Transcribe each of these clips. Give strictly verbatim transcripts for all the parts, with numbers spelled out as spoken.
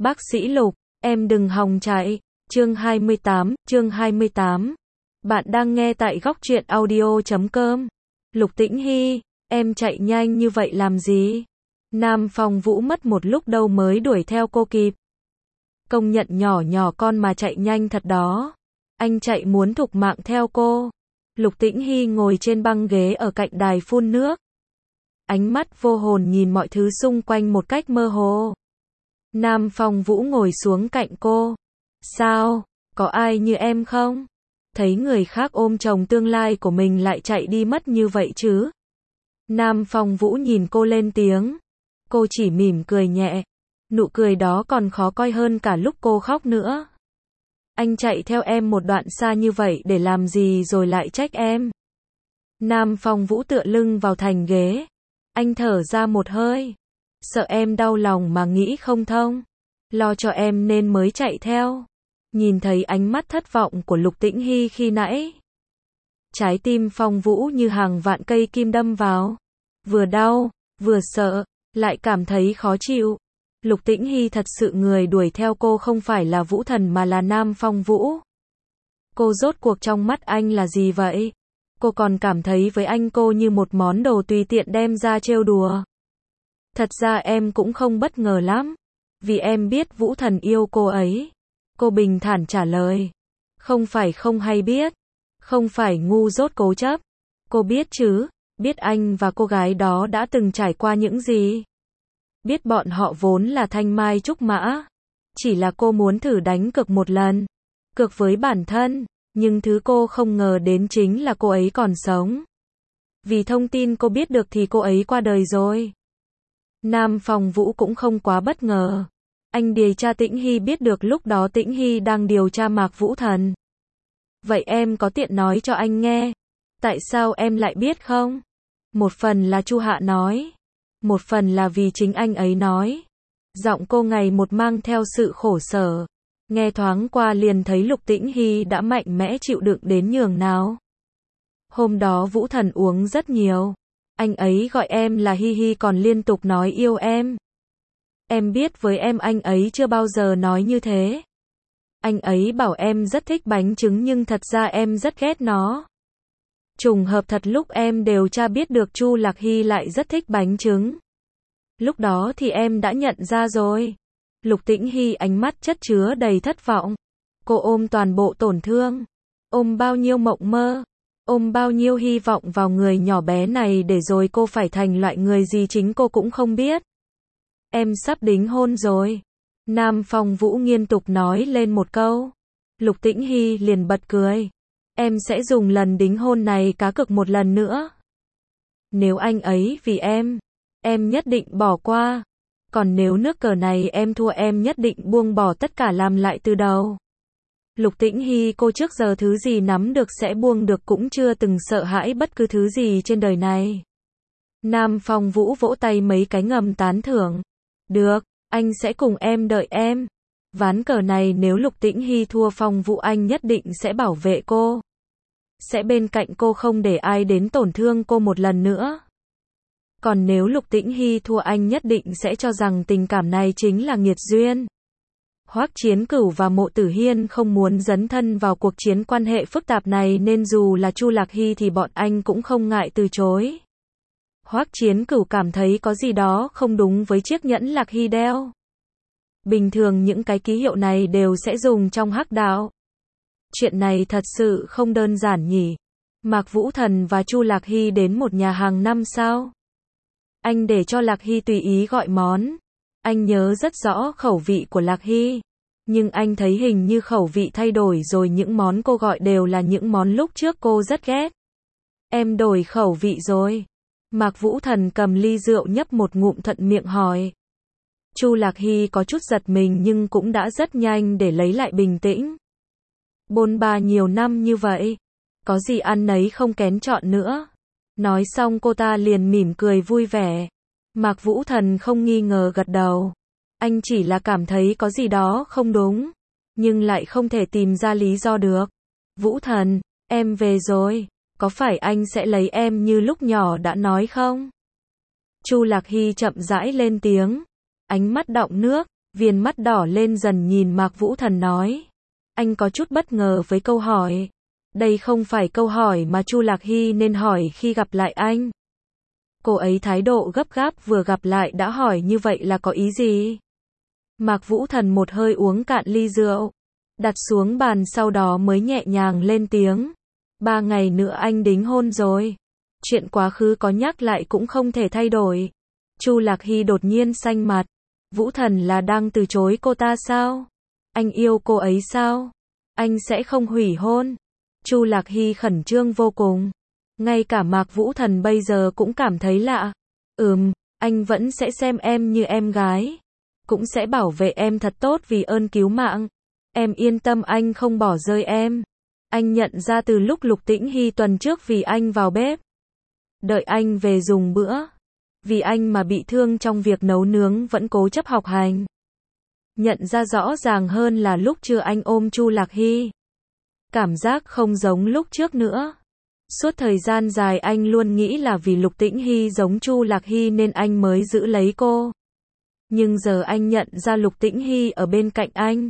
Bác sĩ Lục, em đừng hòng chạy. Chương hai mươi tám, chương hai mươi tám. Bạn đang nghe tại góc truyện audio chấm com. Lục Tĩnh Hy, em chạy nhanh như vậy làm gì? Nam Phong Vũ mất một lúc đâu mới đuổi theo cô kịp. Công nhận nhỏ nhỏ con mà chạy nhanh thật đó. Anh chạy muốn thục mạng theo cô. Lục Tĩnh Hy ngồi trên băng ghế ở cạnh đài phun nước. Ánh mắt vô hồn nhìn mọi thứ xung quanh một cách mơ hồ. Nam Phong Vũ ngồi xuống cạnh cô. Sao, có ai như em không? Thấy người khác ôm chồng tương lai của mình lại chạy đi mất như vậy chứ? Nam Phong Vũ nhìn cô lên tiếng. Cô chỉ mỉm cười nhẹ. Nụ cười đó còn khó coi hơn cả lúc cô khóc nữa. Anh chạy theo em một đoạn xa như vậy để làm gì rồi lại trách em? Nam Phong Vũ tựa lưng vào thành ghế. Anh thở ra một hơi. Sợ em đau lòng mà nghĩ không thông. Lo cho em nên mới chạy theo. Nhìn thấy ánh mắt thất vọng của Lục Tĩnh Hy khi nãy. Trái tim Phong Vũ như hàng vạn cây kim đâm vào. Vừa đau, vừa sợ, lại cảm thấy khó chịu. Lục Tĩnh Hy thật sự người đuổi theo cô không phải là Vũ Thần mà là Nam Phong Vũ. Cô rốt cuộc trong mắt anh là gì vậy? Cô còn cảm thấy với anh cô như một món đồ tùy tiện đem ra trêu đùa. Thật ra em cũng không bất ngờ lắm. Vì em biết Vũ Thần yêu cô ấy. Cô bình thản trả lời. Không phải không hay biết. Không phải ngu dốt cố chấp. Cô biết chứ, biết anh và cô gái đó đã từng trải qua những gì. Biết bọn họ vốn là thanh mai trúc mã. Chỉ là cô muốn thử đánh cược một lần. Cược với bản thân. Nhưng thứ cô không ngờ đến chính là cô ấy còn sống. Vì thông tin cô biết được thì cô ấy qua đời rồi. Nam Phong Vũ cũng không quá bất ngờ. Anh điều tra Tĩnh Hy biết được lúc đó Tĩnh Hy đang điều tra Mạc Vũ Thần. Vậy em có tiện nói cho anh nghe. Tại sao em lại biết không? Một phần là Chu Hạ nói. Một phần là vì chính anh ấy nói. Giọng cô ngày một mang theo sự khổ sở. Nghe thoáng qua liền thấy Lục Tĩnh Hy đã mạnh mẽ chịu đựng đến nhường nào. Hôm đó Vũ Thần uống rất nhiều. Anh ấy gọi em là Hi Hi còn liên tục nói yêu em. Em biết với em anh ấy chưa bao giờ nói như thế. Anh ấy bảo em rất thích bánh trứng nhưng thật ra em rất ghét nó. Trùng hợp thật lúc em điều tra biết được Chu Lạc Hy lại rất thích bánh trứng. Lúc đó thì em đã nhận ra rồi. Lục Tĩnh Hy ánh mắt chất chứa đầy thất vọng. Cô ôm toàn bộ tổn thương. Ôm bao nhiêu mộng mơ. Ôm bao nhiêu hy vọng vào người nhỏ bé này để rồi cô phải thành loại người gì chính cô cũng không biết. Em sắp đính hôn rồi. Nam Phong Vũ nghiêm túc nói lên một câu. Lục Tĩnh Hy liền bật cười. Em sẽ dùng lần đính hôn này cá cược một lần nữa. Nếu anh ấy vì em, em nhất định bỏ qua. Còn nếu nước cờ này em thua em nhất định buông bỏ tất cả làm lại từ đầu. Lục Tĩnh Hy cô trước giờ thứ gì nắm được sẽ buông được cũng chưa từng sợ hãi bất cứ thứ gì trên đời này. Nam Phong Vũ vỗ tay mấy cái ngầm tán thưởng. Được, anh sẽ cùng em đợi em. Ván cờ này nếu Lục Tĩnh Hy thua Phong Vũ anh nhất định sẽ bảo vệ cô. Sẽ bên cạnh cô không để ai đến tổn thương cô một lần nữa. Còn nếu Lục Tĩnh Hy thua anh nhất định sẽ cho rằng tình cảm này chính là nghiệt duyên. Hoắc Chiến Cửu và Mộ Tử Hiên không muốn dấn thân vào cuộc chiến quan hệ phức tạp này nên dù là Chu Lạc Hy thì bọn anh cũng không ngại từ chối. Hoắc Chiến Cửu cảm thấy có gì đó không đúng với chiếc nhẫn Lạc Hy đeo. Bình thường những cái ký hiệu này đều sẽ dùng trong hắc đạo. Chuyện này thật sự không đơn giản nhỉ. Mạc Vũ Thần và Chu Lạc Hy đến một nhà hàng năm sao? Anh để cho Lạc Hy tùy ý gọi món. Anh nhớ rất rõ khẩu vị của Lạc Hy. Nhưng anh thấy hình như khẩu vị thay đổi rồi những món cô gọi đều là những món lúc trước cô rất ghét. Em đổi khẩu vị rồi. Mạc Vũ Thần cầm ly rượu nhấp một ngụm thuận miệng hỏi. Chu Lạc Hy có chút giật mình nhưng cũng đã rất nhanh để lấy lại bình tĩnh. Bôn ba nhiều năm như vậy. Có gì ăn nấy không kén chọn nữa. Nói xong cô ta liền mỉm cười vui vẻ. Mạc Vũ Thần không nghi ngờ gật đầu. Anh chỉ là cảm thấy có gì đó không đúng. Nhưng lại không thể tìm ra lý do được. Vũ Thần, em về rồi. Có phải anh sẽ lấy em như lúc nhỏ đã nói không? Chu Lạc Hy chậm rãi lên tiếng. Ánh mắt đọng nước. Viền mắt đỏ lên dần nhìn Mạc Vũ Thần nói. Anh có chút bất ngờ với câu hỏi. Đây không phải câu hỏi mà Chu Lạc Hy nên hỏi khi gặp lại anh. Cô ấy thái độ gấp gáp vừa gặp lại đã hỏi như vậy là có ý gì? Mạc Vũ Thần một hơi uống cạn ly rượu, đặt xuống bàn sau đó mới nhẹ nhàng lên tiếng. Ba ngày nữa anh đính hôn rồi. Chuyện quá khứ có nhắc lại cũng không thể thay đổi. Chu Lạc Hy đột nhiên xanh mặt. Vũ Thần là đang từ chối cô ta sao? Anh yêu cô ấy sao? Anh sẽ không hủy hôn. Chu Lạc Hy khẩn trương vô cùng. Ngay cả Mạc Vũ Thần bây giờ cũng cảm thấy lạ. Ừm, anh vẫn sẽ xem em như em gái. Cũng sẽ bảo vệ em thật tốt vì ơn cứu mạng. Em yên tâm anh không bỏ rơi em. Anh nhận ra từ lúc Lục Tĩnh Hy tuần trước vì anh vào bếp. Đợi anh về dùng bữa. Vì anh mà bị thương trong việc nấu nướng vẫn cố chấp học hành. Nhận ra rõ ràng hơn là lúc chưa anh ôm Chu Lạc Hy. Cảm giác không giống lúc trước nữa. Suốt thời gian dài anh luôn nghĩ là vì Lục Tĩnh Hy giống Chu Lạc Hy nên anh mới giữ lấy cô. Nhưng giờ anh nhận ra Lục Tĩnh Hy ở bên cạnh anh.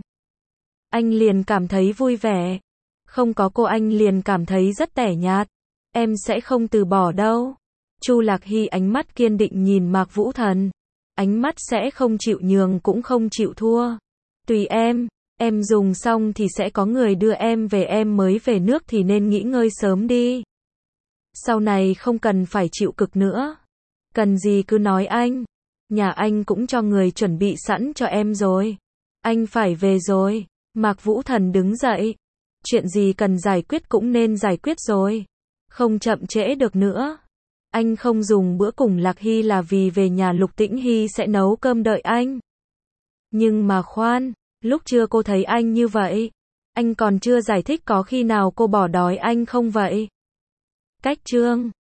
Anh liền cảm thấy vui vẻ. Không có cô anh liền cảm thấy rất tẻ nhạt. Em sẽ không từ bỏ đâu. Chu Lạc Hy ánh mắt kiên định nhìn Mạc Vũ Thần. Ánh mắt sẽ không chịu nhường cũng không chịu thua. Tùy em, em dùng xong thì sẽ có người đưa em về, em mới về nước thì nên nghỉ ngơi sớm đi. Sau này không cần phải chịu cực nữa. Cần gì cứ nói anh. Nhà anh cũng cho người chuẩn bị sẵn cho em rồi. Anh phải về rồi. Mạc Vũ Thần đứng dậy. Chuyện gì cần giải quyết cũng nên giải quyết rồi. Không chậm trễ được nữa. Anh không dùng bữa cùng Lạc Hy là vì về nhà Lục Tĩnh Hy sẽ nấu cơm đợi anh. Nhưng mà khoan, lúc chưa cô thấy anh như vậy. Anh còn chưa giải thích có khi nào cô bỏ đói anh không vậy? Cách chương